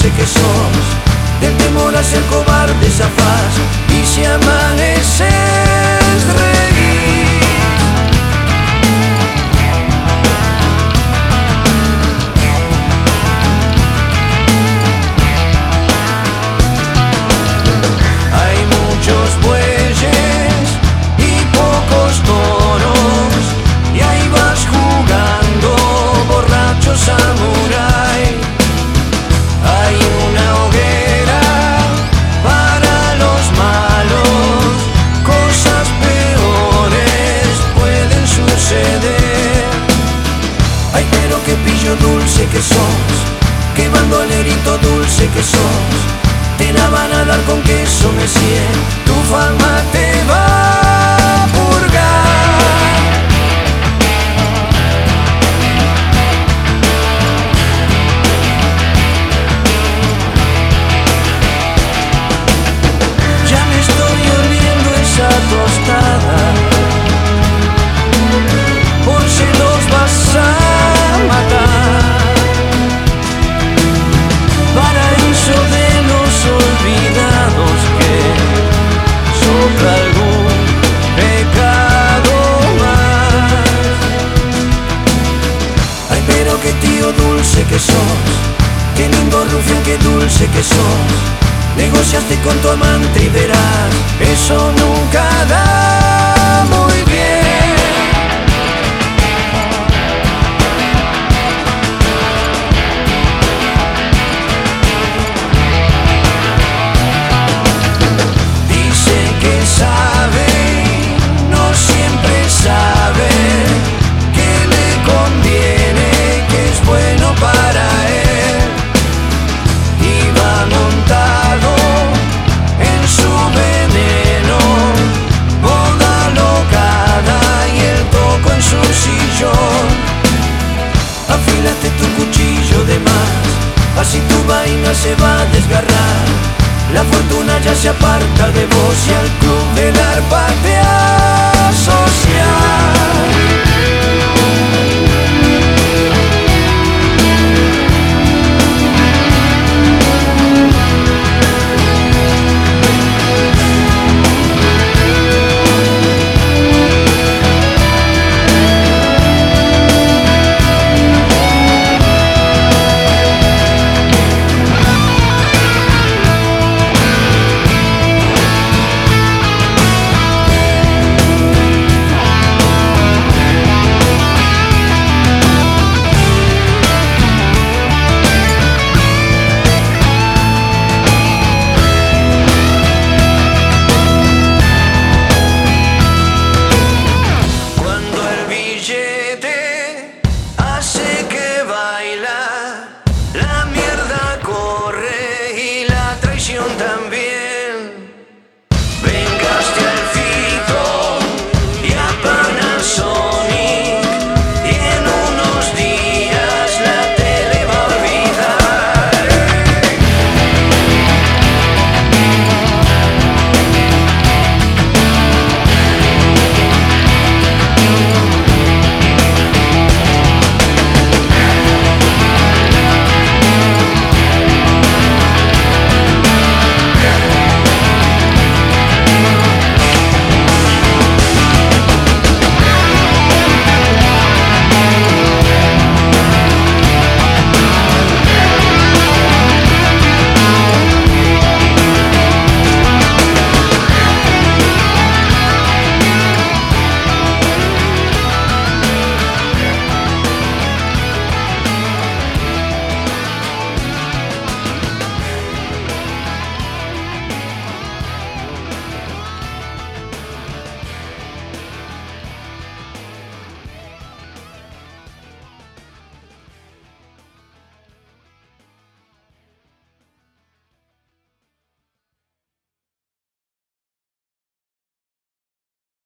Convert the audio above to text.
dulce que sos, del temor a ser cobarde zafás, y si amaneces reír. Hay muchos bueyes y pocos toros, y ahí vas jugando borracho samurái. Hay una hoguera para los malos, cosas peores pueden suceder. Ay, pero qué pillo dulce que sos, qué bandolerito dulce que sos, te la van a dar con queso Messier, tu fama te va a purgar. Ya me estoy oliendo esa tostada, por si los vas a matar. Paraíso de los olvidados que sopla algún pecado más. Ay, pero qué tío dulce que sos, qué lindo rufián, qué dulce que sos. Negociaste con tu amante y verás, eso nunca da muy bien. Dice que sabe, no siempre sabe, que le conviene, que es bueno para él. Y va montado en su veneno, boda locada y el coco en su sillón. Afílate tu cuchillo de más, así tu vaina se va a desgarrar. La fortuna ya se aparta de vos y al club del arpa te asociar.